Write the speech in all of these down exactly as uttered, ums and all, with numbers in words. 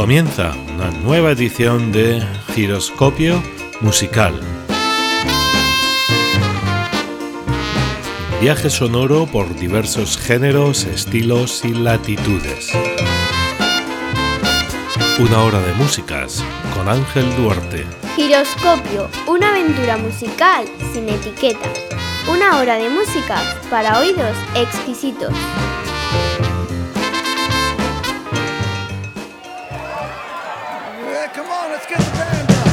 Comienza una nueva edición de Giroscopio Musical. Viaje sonoro por diversos géneros, estilos y latitudes. Una hora de músicas con Ángel Duarte. Giroscopio, una aventura musical sin etiquetas. Una hora de músicas para oídos exquisitos. Come on, let's get the band up.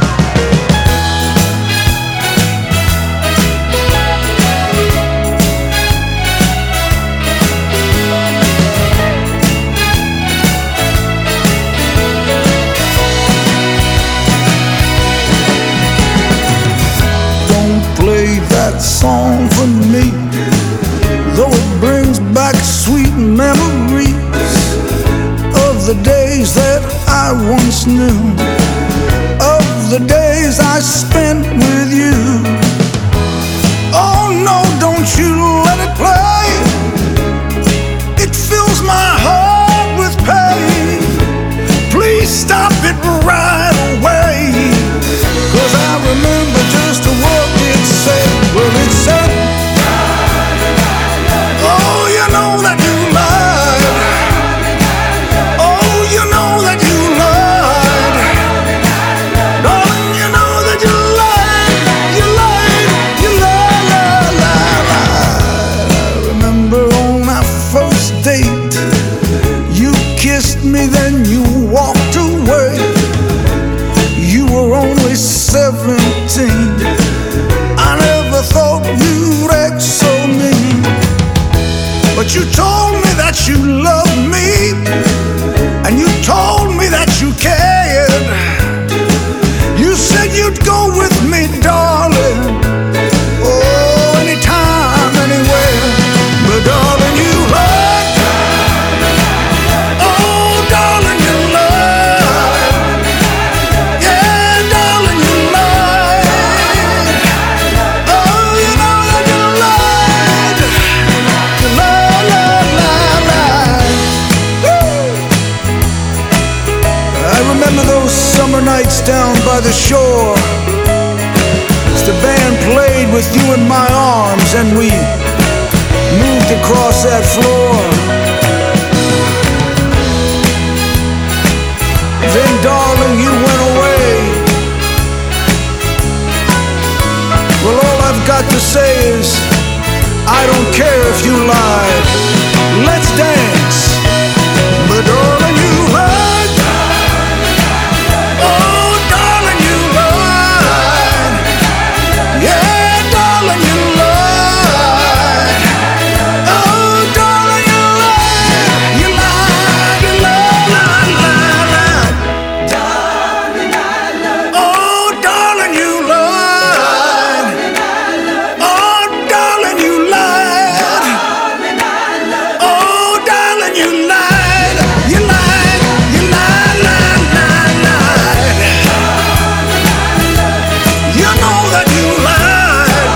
Don't play that song for me, though it brings back sweet memories of the days that I once knew, of the days I spent with you. Oh no, don't you let it play. It fills my heart with pain. Please stop it right away, 'cause I remember just what it said. Well, it said, oh, you know that you lied. Oh, you know that you lied. Darling, you know that you lied. You lied, you lied, lied, lied, lied. I remember on our first date, you kissed me, then you walked away. You were only seventeen. I never thought you'd act so mean, but you told me that you loved me, and you told me that you cared. You said you'd go with me, darling, oh, anytime, anywhere. But darling, you lied. Oh, darling, you lied. Yeah, darling, you lied. Oh, you know that you lied. You lied, lied, lied, lied. Woo! I remember those summer nights down by the shore, as the band played with you in my arms, and we moved across that floor. Then, darling, you went away. Well, all I've got to say is, I don't care if you lied. Let's dance. But darling, you lied. Oh, darling, you lied. Yeah, darling, you lied. Oh, darling, you lied. You lied, you lied, lied, lied, lied. Oh, darling, you lied. Oh, darling, you lied. Oh, darling, you lied. You lied, you lied, lied, lied, lied. You know that you lied.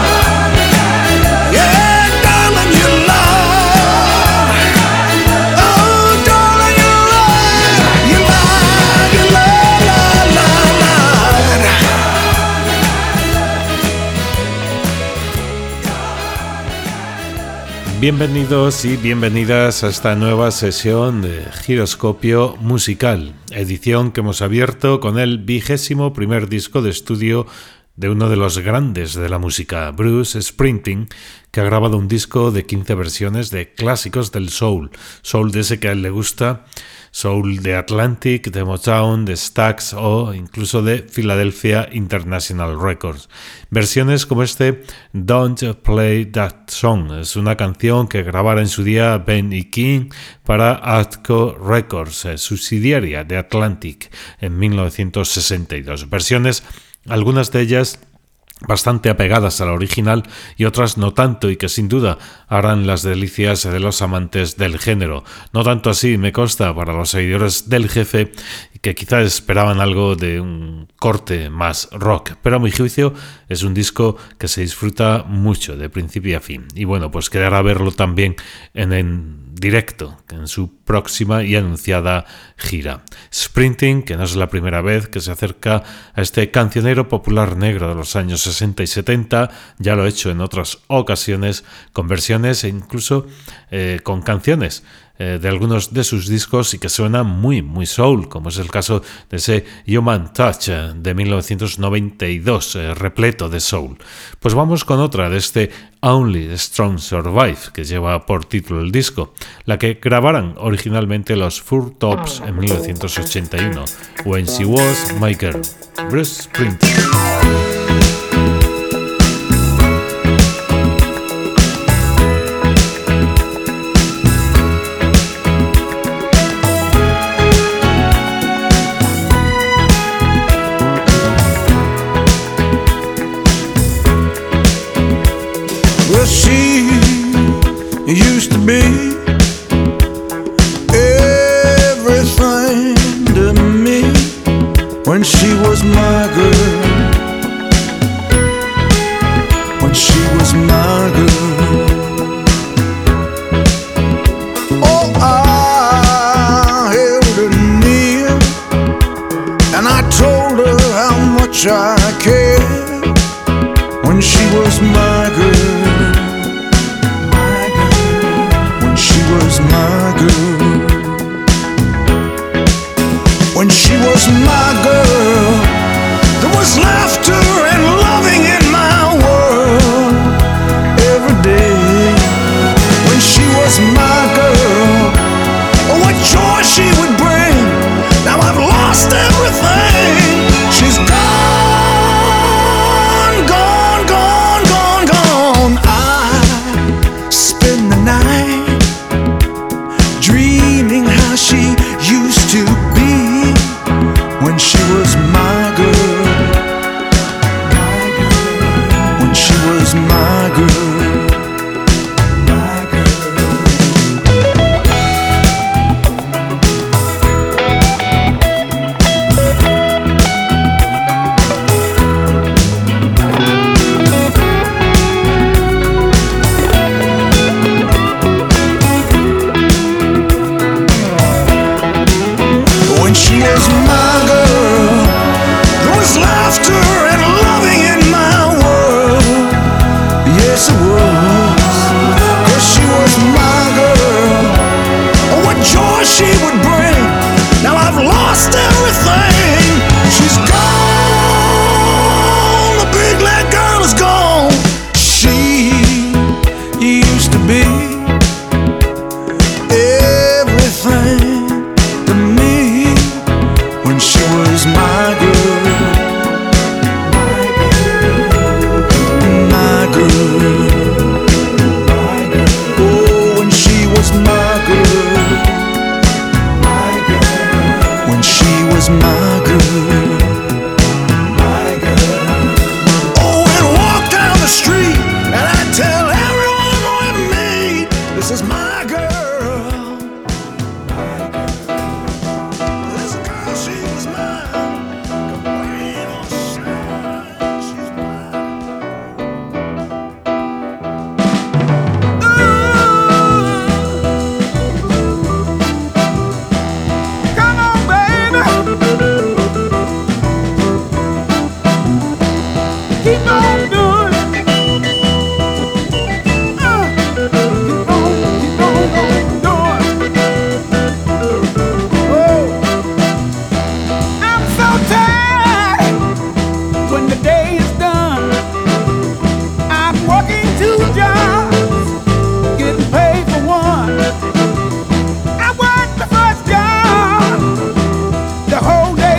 Yeah, darling, you lied. Oh, darling, you lied. You lied, you lied, lied, lied, lied. Bienvenidos y bienvenidas a esta nueva sesión de Giroscopio Musical, edición que hemos abierto con el vigésimo primer disco de estudio de uno de los grandes de la música, Bruce Springsteen, que ha grabado un disco de quince versiones de clásicos del soul, soul de ese que a él le gusta, soul de Atlantic, de Motown, de Stax o incluso de Philadelphia International Records. Versiones como este Don't Play That Song, es una canción que grabara en su día Ben y King para Atco Records, subsidiaria de Atlantic, en mil novecientos sesenta y dos. Versiones, algunas de ellas bastante apegadas a la original y otras no tanto, y que sin duda harán las delicias de los amantes del género. No tanto así, me consta, para los seguidores del jefe, que quizás esperaban algo de un corte más rock, pero a mi juicio es un disco que se disfruta mucho de principio a fin. Y bueno, pues quedará verlo también en, en directo en su próxima y anunciada gira. Springsteen, que no es la primera vez que se acerca a este cancionero popular negro de los años sesenta y setenta, ya lo ha hecho en otras ocasiones con versiones e incluso eh, con canciones eh, de algunos de sus discos y que suenan muy, muy soul, como es el caso de ese Human Touch eh, de mil novecientos noventa y dos, eh, repleto de soul. Pues vamos con otra de este Only the Strong Survive, que lleva por título el disco, la que grabaran originalmente los Four Tops en mil novecientos ochenta y uno, When She Was My Girl, Bruce Springsteen. Used to be everything to me when she was my girl, when she was my girl. Oh, I held her near and I told her how much I cared when she was my girl. Was my girl. When she was my girl, there was laughter and loving in my world every day. When she was my girl, oh, what joy she would bring. Now I've lost everything. She's gone, gone, gone, gone, gone. I spend the night dreaming how she used to be when she was my girl, my girl. When she was my girl, my girl. When she was my girl, there was laughter and loving in my world. Yes, it was. 'Cause she was my girl. Oh, what joy she would bring. Now I've lost everything. She's gone. The big leg girl is gone. She used to be everything to me when she was my girl, my girl, my girl, my girl. Oh, when she was my girl, my girl. When she was my girl, my girl. Oh, and walk down the street and I tell everyone we meet, this is my girl. The whole day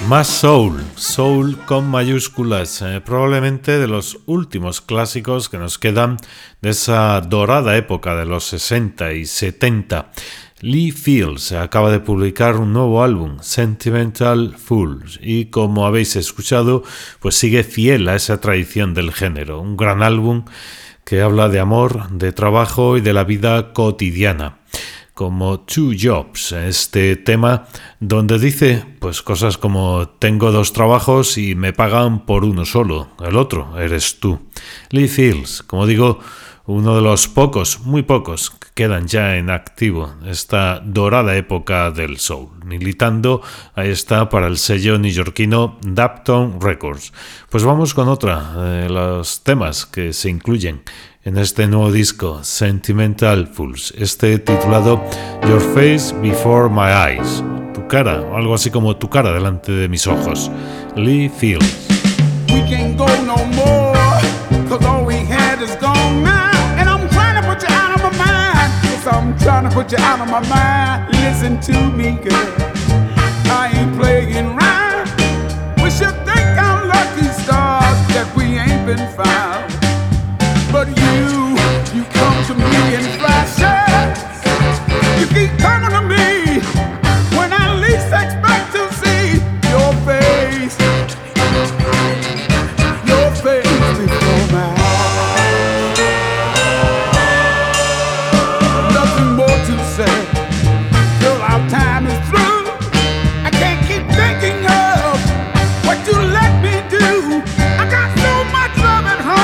Más soul, soul con mayúsculas, eh, probablemente de los últimos clásicos que nos quedan de esa dorada época de los sesenta y setenta. Lee Fields acaba de publicar un nuevo álbum, Sentimental Fools, y como habéis escuchado, pues sigue fiel a esa tradición del género. Un gran álbum que habla de amor, de trabajo y de la vida cotidiana. Como Two Jobs, este tema donde dice pues cosas como tengo dos trabajos y me pagan por uno solo, el otro eres tú. Lee Fields, como digo, uno de los pocos, muy pocos, que quedan ya en activo esta dorada época del soul, militando, ahí está, para el sello neoyorquino Dapton Records. Pues vamos con otra de los temas que se incluyen en este nuevo disco, Sentimental Fools, este titulado Your Face Before My Eyes, tu cara, o algo así como tu cara delante de mis ojos. Lee Fields. We can't go no more, 'cause all we had is gone now, and I'm trying to put you out of my mind, 'cause I'm trying to put you out of my mind. Listen to me, girl, I ain't playing around. We should thank our lucky stars that we ain't been found. But you, you come to me in flashes. You keep coming to me when I least expect to see your face. Your face before my eyes. Nothing more to say. Till our time is through, I can't keep thinking of what you let me do. I got so much love at home.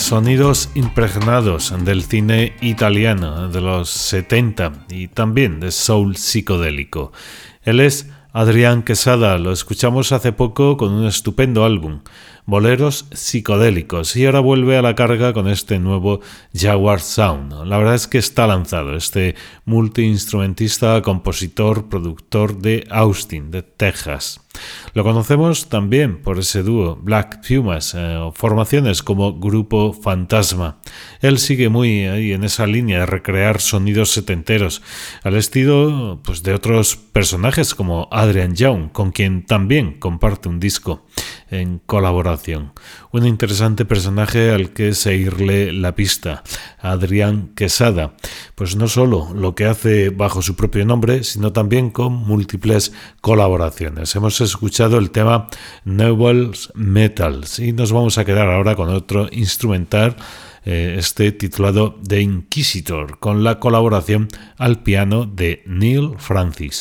sonidos impregnados del cine italiano de los setenta y también de soul psicodélico. Él es Adrián Quesada, lo escuchamos hace poco con un estupendo álbum, Boleros Psicodélicos, y ahora vuelve a la carga con este nuevo Jaguar Sound. La verdad es que está lanzado este multiinstrumentista, compositor, productor de Austin, de Texas. Lo conocemos también por ese dúo Black Pumas, eh, o formaciones como Grupo Fantasma. Él sigue muy ahí en esa línea de recrear sonidos setenteros, al estilo pues, de otros personajes como Adrian Young, con quien también comparte un disco en colaboración. Un interesante personaje al que seguirle la pista, Adrián Quesada, pues no solo lo que hace bajo su propio nombre, sino también con múltiples colaboraciones. Hemos escuchado el tema Nobles Metals y nos vamos a quedar ahora con otro instrumental, eh, este titulado The Inquisitor, con la colaboración al piano de Neil Francis.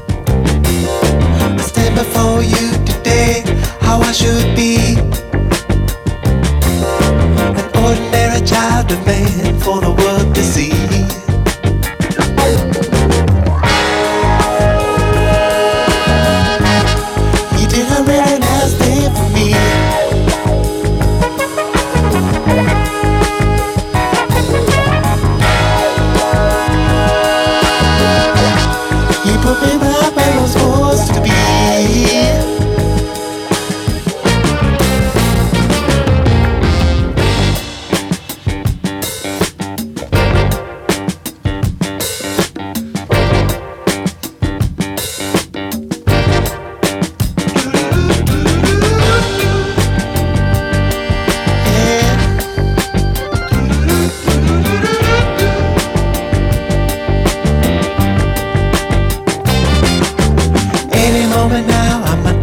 I stand before you today, how I should be.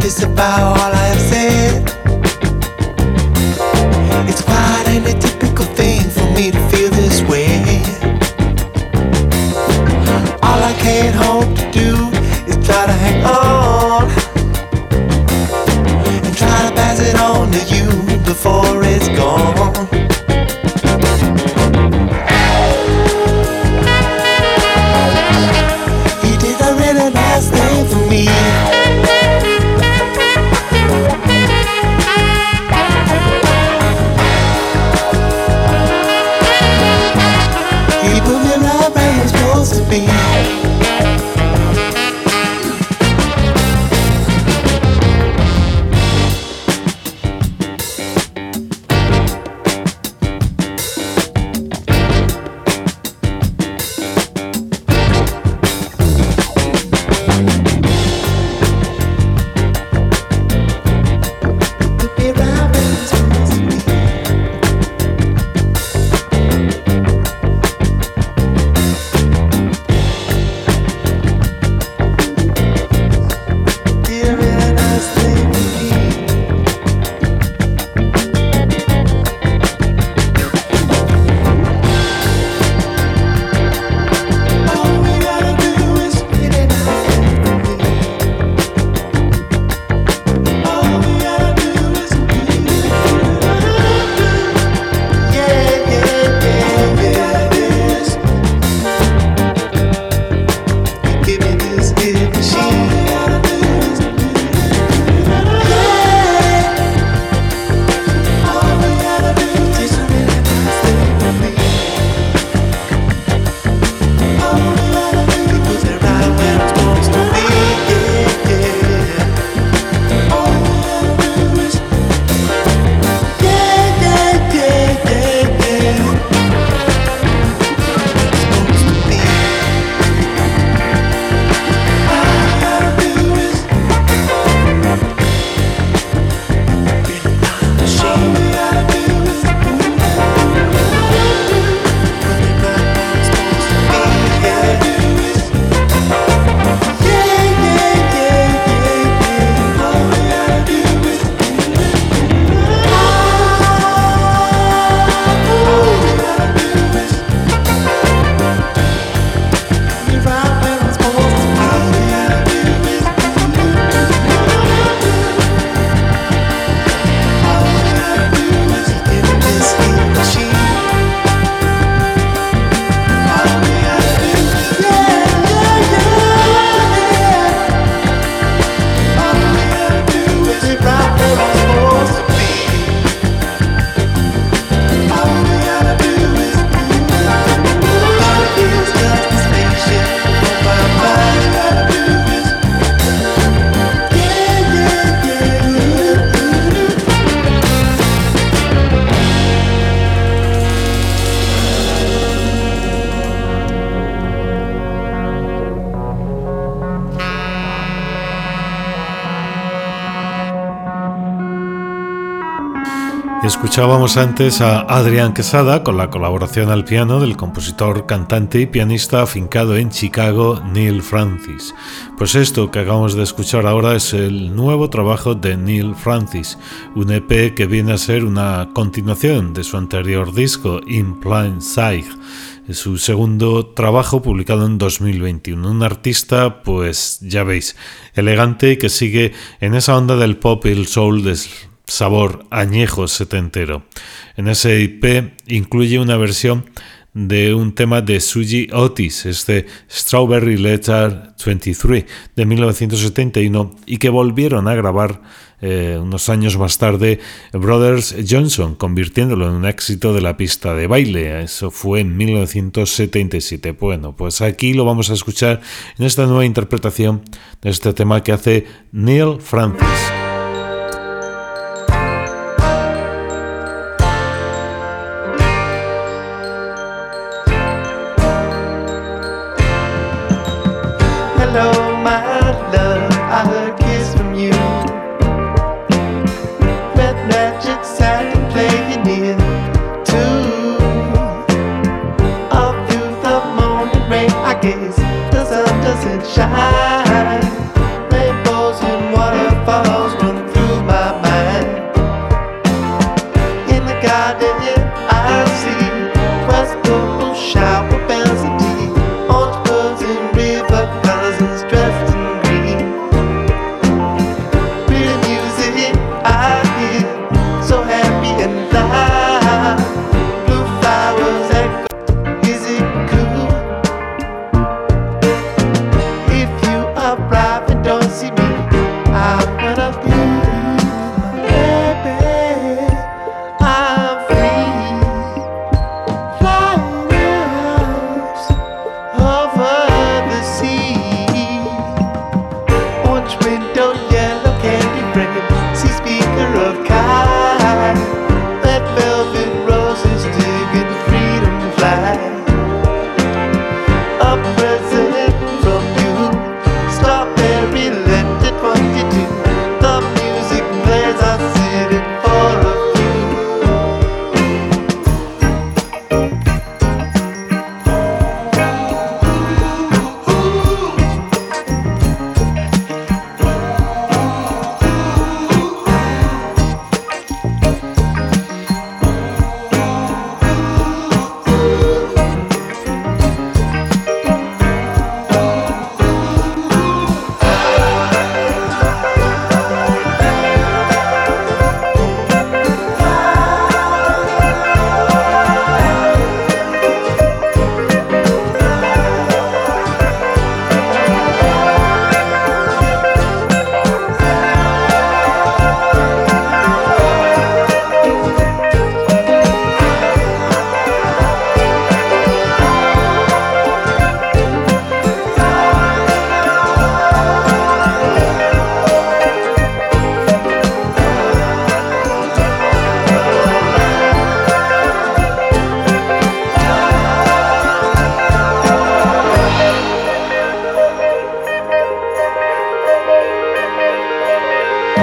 disavow all I have said. It's quite an atypical thing for me to feel this way. All I can hope to do is try to hang on and try to pass it on to you before it's gone. You did a really nice thing for me. You put me right where you're supposed to be. Escuchábamos antes a Adrián Quesada con la colaboración al piano del compositor, cantante y pianista afincado en Chicago, Neil Francis. Pues esto que acabamos de escuchar ahora es el nuevo trabajo de Neil Francis, un E P que viene a ser una continuación de su anterior disco, In Plain Sight, su segundo trabajo publicado en dos mil veintiuno. Un artista, pues ya veis, elegante y que sigue en esa onda del pop y el soul de sabor añejo setentero. En ese E P incluye una versión de un tema de Suji Otis, este Strawberry Letter veintitrés de mil novecientos setenta y uno, y que volvieron a grabar eh, unos años más tarde Brothers Johnson, convirtiéndolo en un éxito de la pista de baile. Eso fue en mil novecientos setenta y siete. Bueno, pues aquí lo vamos a escuchar en esta nueva interpretación de este tema que hace Neil Francis. Hello, my love, I heard a kiss from you. Red magic sat and playing near too. All through the morning rain, I guess the sun doesn't shine. Rainbows and waterfalls.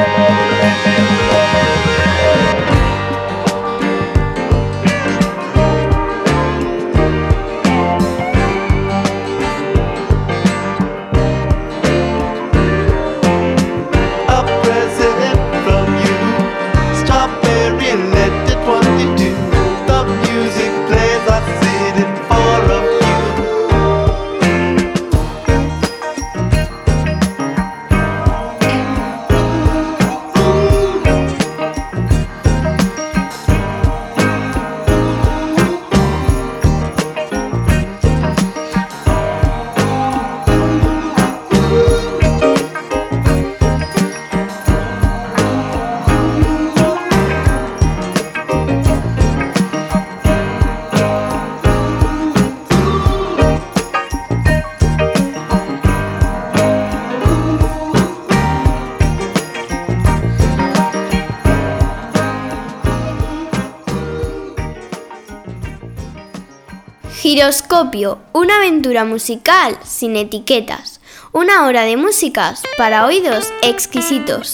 Giroscopio, una aventura musical sin etiquetas. Una hora de músicas para oídos exquisitos.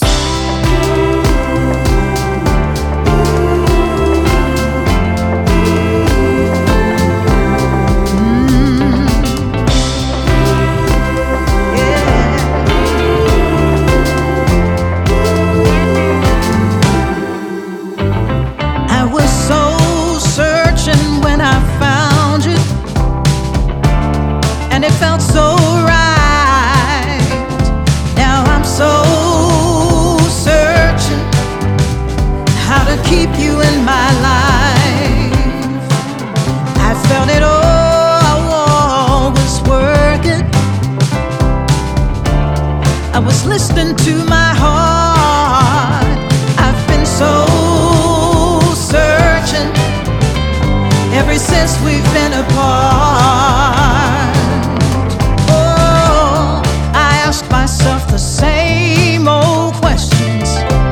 It felt so right. Now I'm so searching how to keep you in my life. I felt it all was working. I was listening to my heart. I've been so searching ever since we've been apart. Myself the same old questions.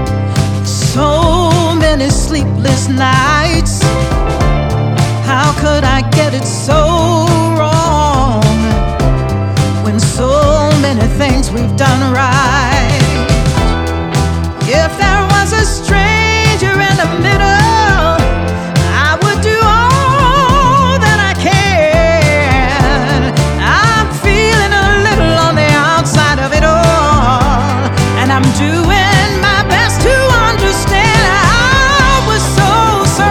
So many sleepless nights. How could I get it so wrong when so many things we've done right? If there was a stranger in the middle, I would do all that I can. I'm feeling a little on the outside of it all, and I'm doing my best to understand. I was so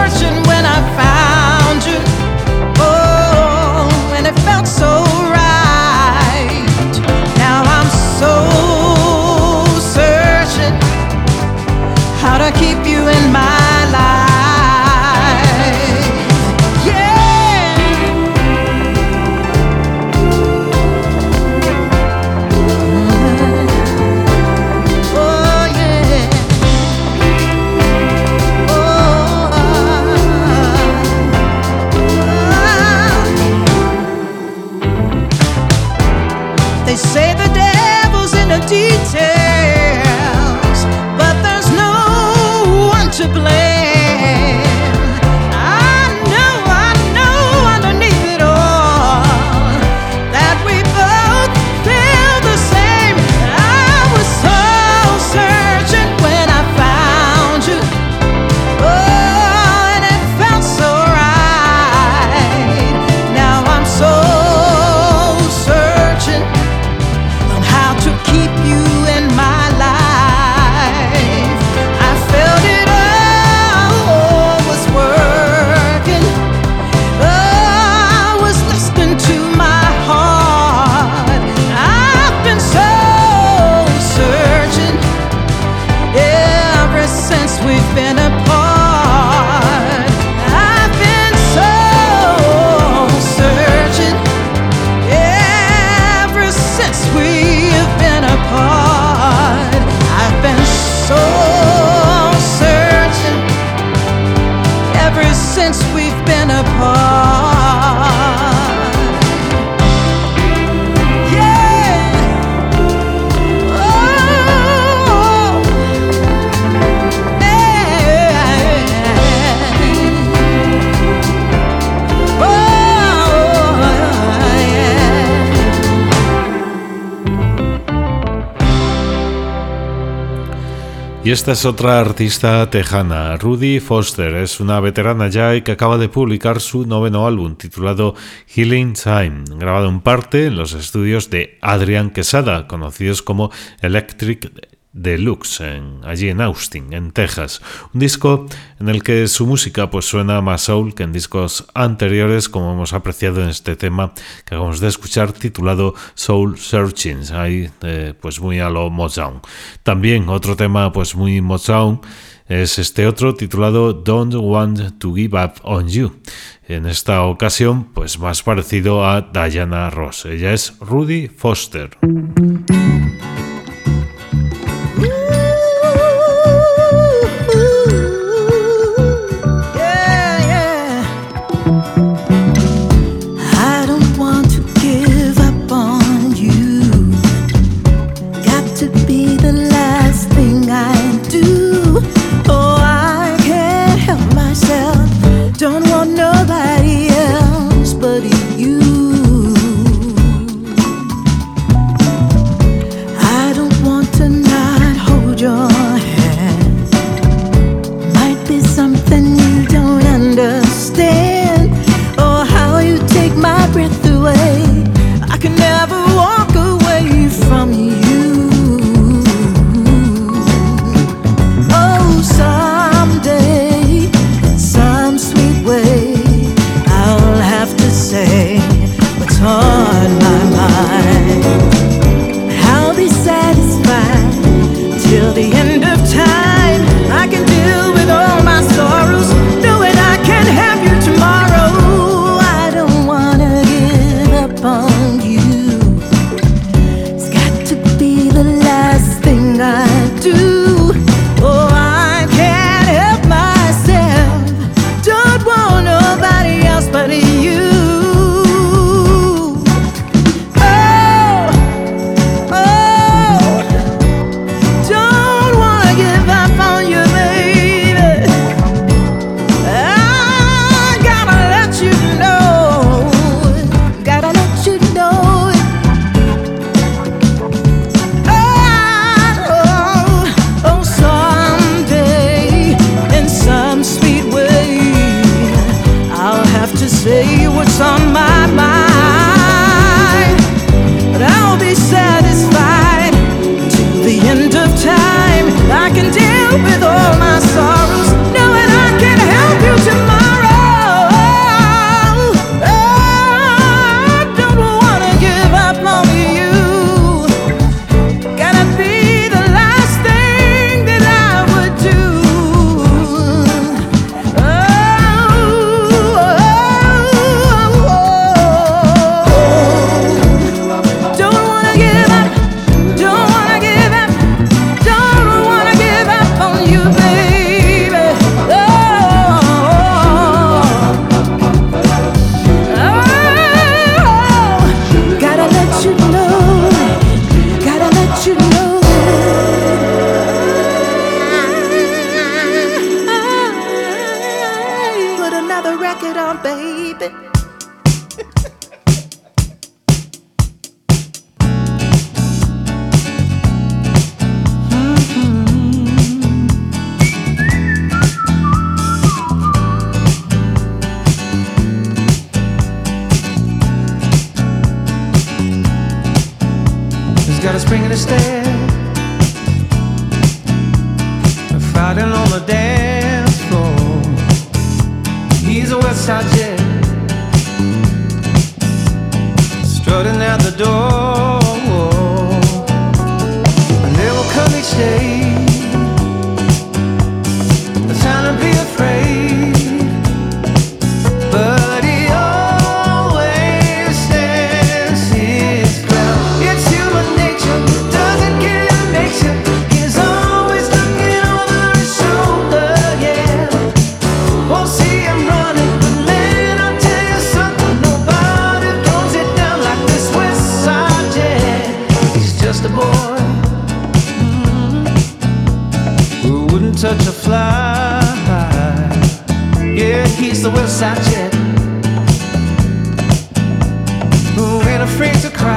Y esta es otra artista tejana, Rudy Foster. Es una veterana ya y que acaba de publicar su noveno álbum titulado Healing Time, grabado en parte en los estudios de Adrián Quesada, conocidos como Electric Deluxe, en, allí en Austin, en Texas. Un disco en el que su música pues suena más soul que en discos anteriores, como hemos apreciado en este tema que acabamos de escuchar titulado Soul Searching, ahí eh, pues muy a lo Motown. También otro tema pues muy Motown es este otro titulado Don't Want to Give Up on You. En esta ocasión pues más parecido a Diana Ross. Ella es Rudy Foster.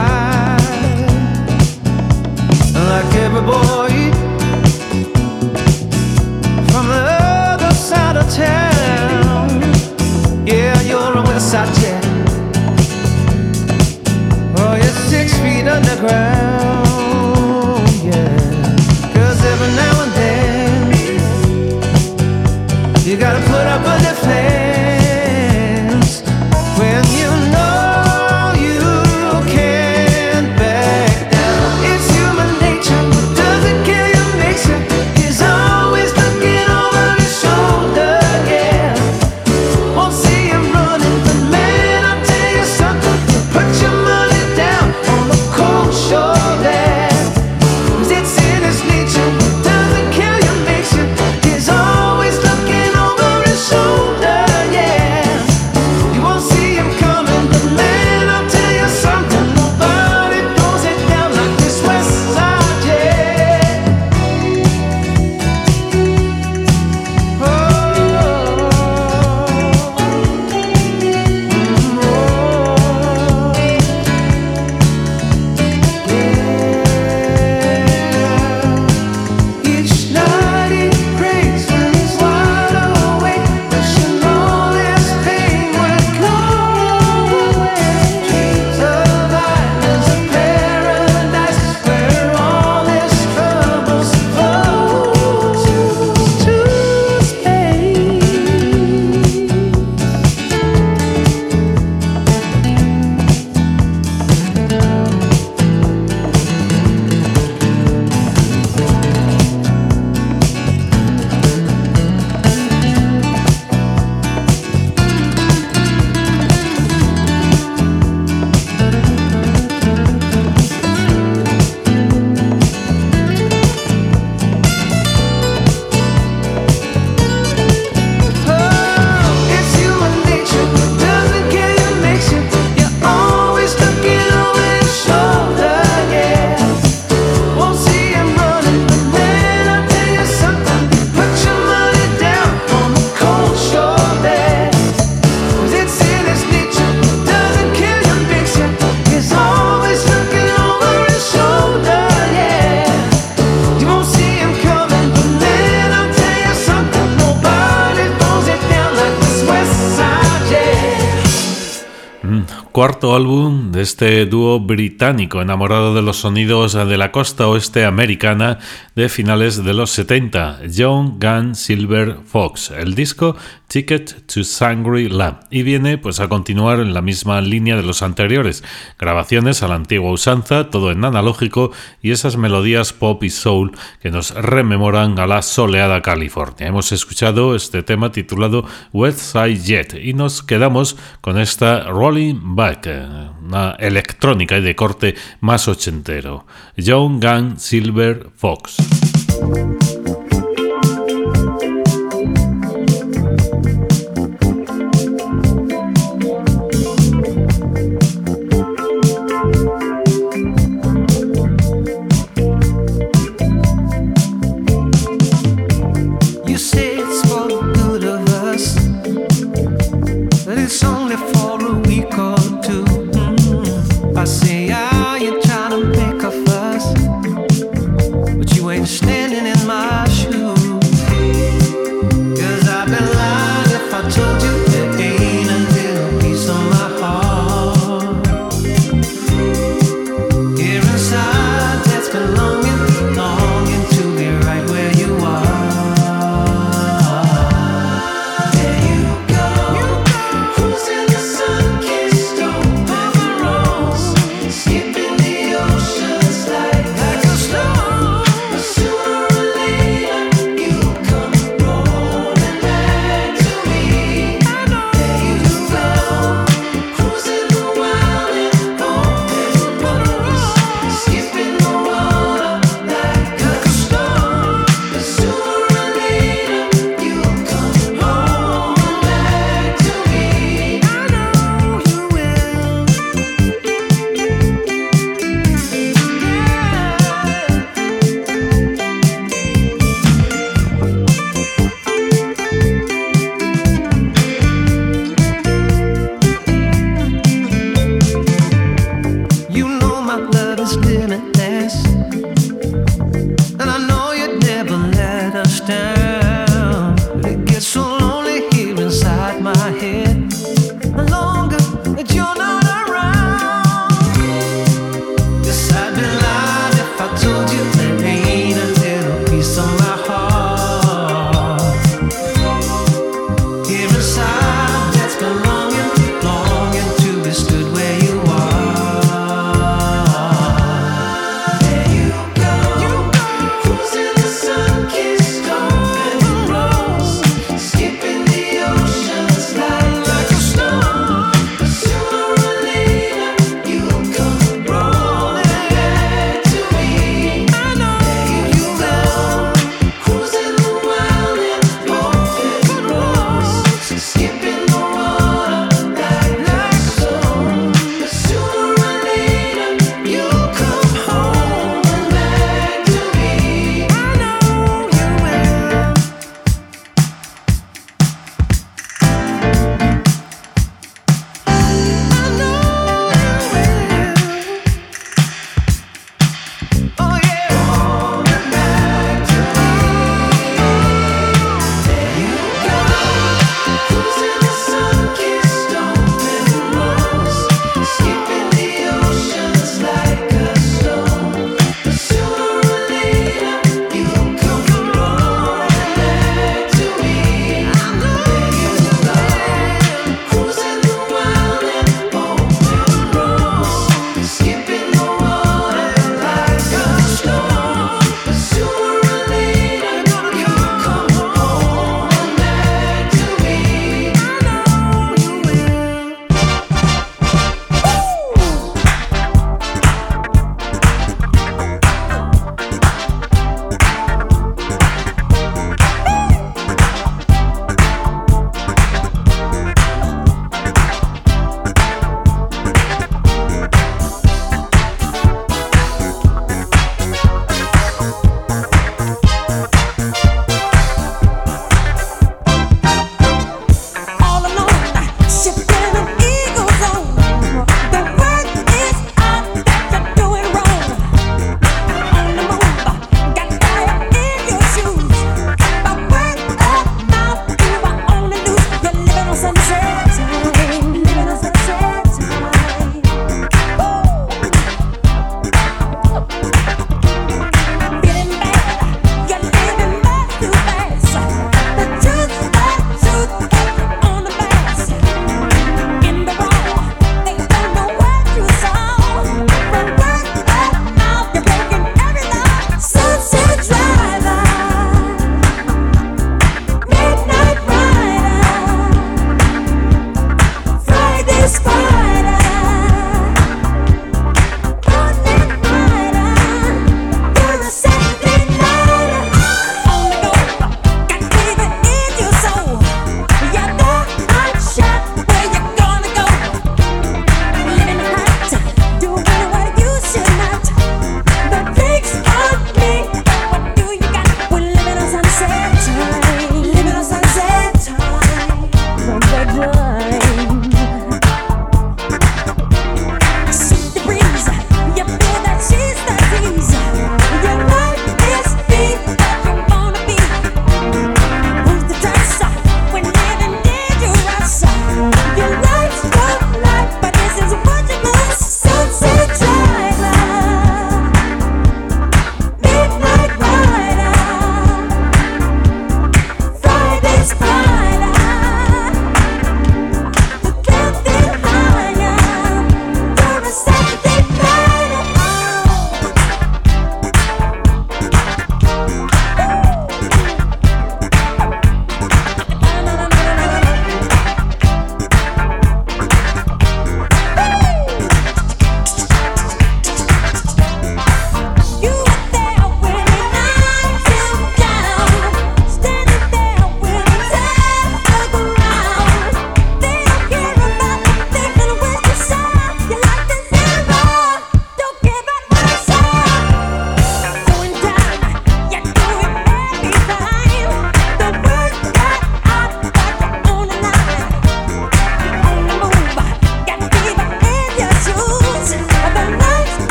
Like every boy plans when you know you can't back down. It's human nature, what doesn't kill you makes you. He's always looking over his shoulder, yeah. Won't see him running, but man, I'll tell you something. Put your money down on the cold shoulder. 'Cause it's in his nature, what doesn't kill you makes you. He's always looking over his shoulder, yeah. You won't see him coming, but man, I'll tell you something. Nobody throws it down like this West Side, yeah. Oh, each night he prays when he's wide awake, wishing all his pain would go away. Dreams of islands of paradise where all his troubles flow to space. It's human nature, what doesn't kill you makes you. You're always looking over his shoulder, yeah. Won't see him running, but man, I'll tell you something. Put your money down on the cold shoulder. 'Cause it's in his nature, what doesn't kill you makes you. He's always looking over his shoulder, yeah. You won't see him coming, but man, I'll tell you something. Nobody throws it down like this West Side, yeah. Mm, Cuarto álbum de este dúo británico enamorado de los sonidos de la costa oeste americana de finales de los setenta, Young Gun Silver Fox. El disco Ticket to Shangri-La, y viene pues a continuar en la misma línea de los anteriores, grabaciones a la antigua usanza, todo en analógico y esas melodías pop y soul que nos rememoran a la soleada California. Hemos escuchado este tema titulado West Side Jet y nos quedamos con esta Rolling Back, una electrónica y de corte más ochentero. Young Gun Silver Fox. You say it's for the good of us, but it's only for a week or two. Mm. I say, ah, you're trying to make a fuss, but you ain't standing in my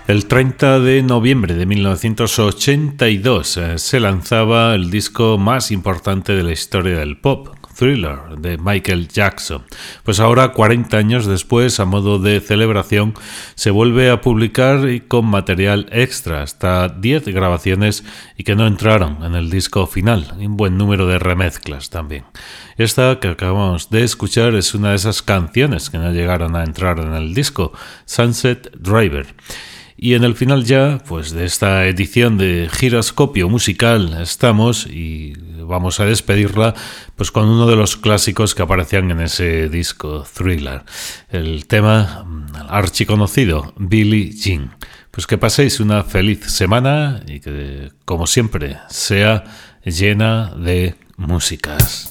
El treinta de noviembre de mil novecientos ochenta y dos eh, se lanzaba el disco más importante de la historia del pop, Thriller, de Michael Jackson. Pues ahora, cuarenta años después, a modo de celebración, se vuelve a publicar y con material extra, hasta diez grabaciones y que no entraron en el disco final, y un buen número de remezclas también. Esta que acabamos de escuchar es una de esas canciones que no llegaron a entrar en el disco, Sunset Driver. Y en el final ya, pues de esta edición de Giroscopio Musical estamos y vamos a despedirla pues con uno de los clásicos que aparecían en ese disco, Thriller, el tema archiconocido, Billie Jean. Pues que paséis una feliz semana y que, como siempre, sea llena de músicas.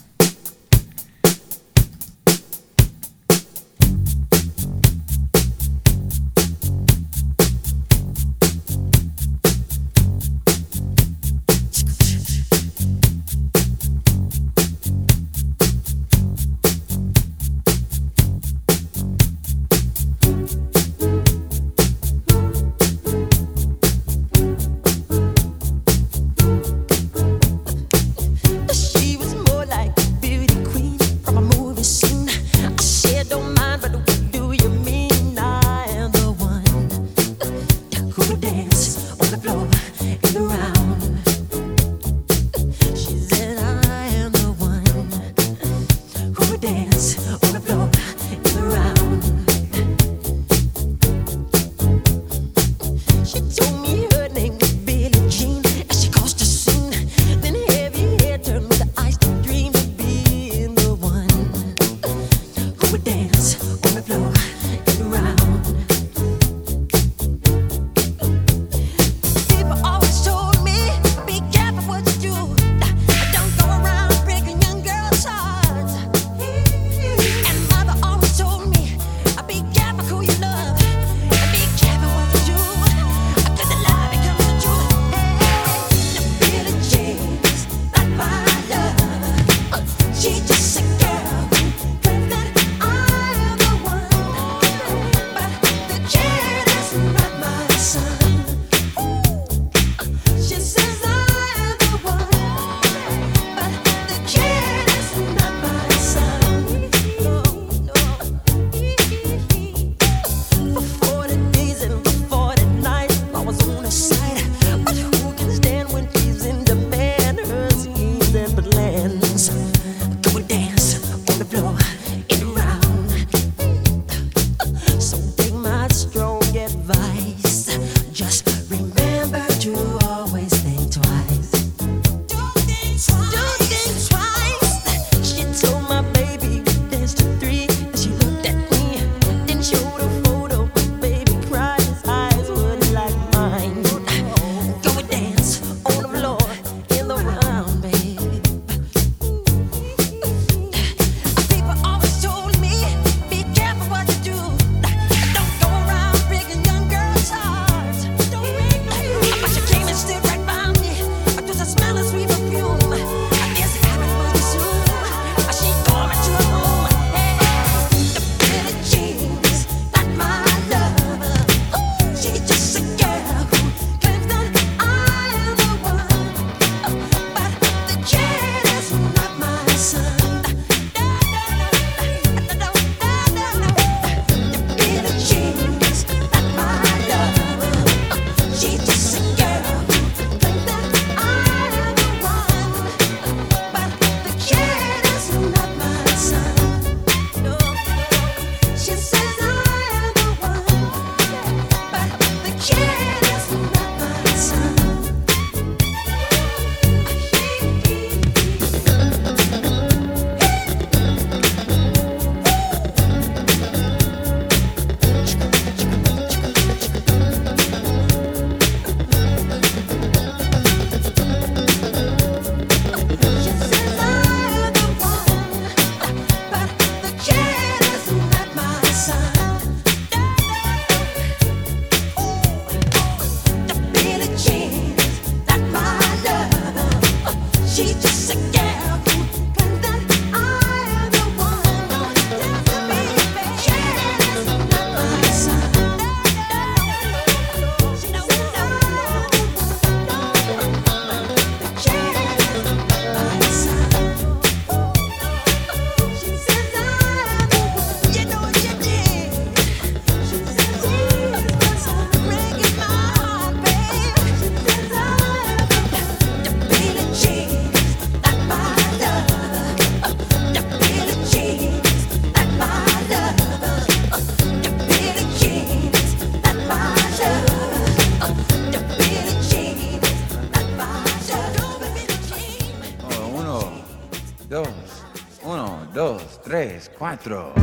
tres, cuatro.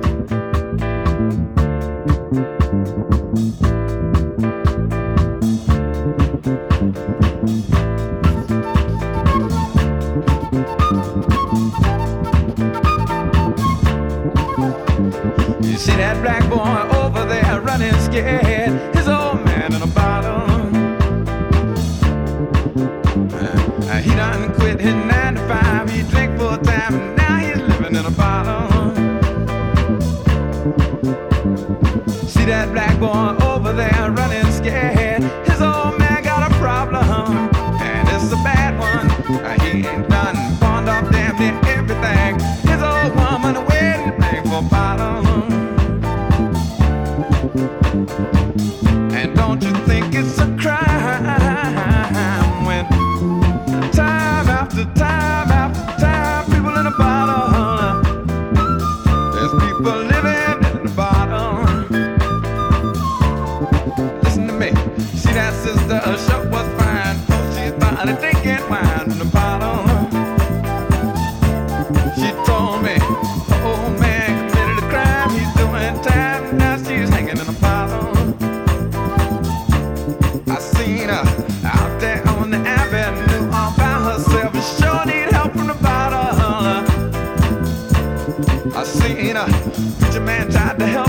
You see that black boy over there running scared, his old man in a bottle. Uh, he done quit his nine to five, he drank full time, and now he's living in a bottle. See that black boy over there running scared, his old man got a problem, and it's a bad one. Uh, he ain't done pawned off damn near everything. His old woman waiting to bring for a bottle. And don't you think it's a crime when time after time after time people in a bottle, there's people living in a bottle. Listen to me, see that sister, her shirt was fine, oh, she's finally drinking wine in a bottle. She told me, oh man committed a crime, he's doing time, now she's hanging in a bottle. I seen her out there on the avenue all by herself, and sure need help from the bottle. I seen her, preacher man tried to help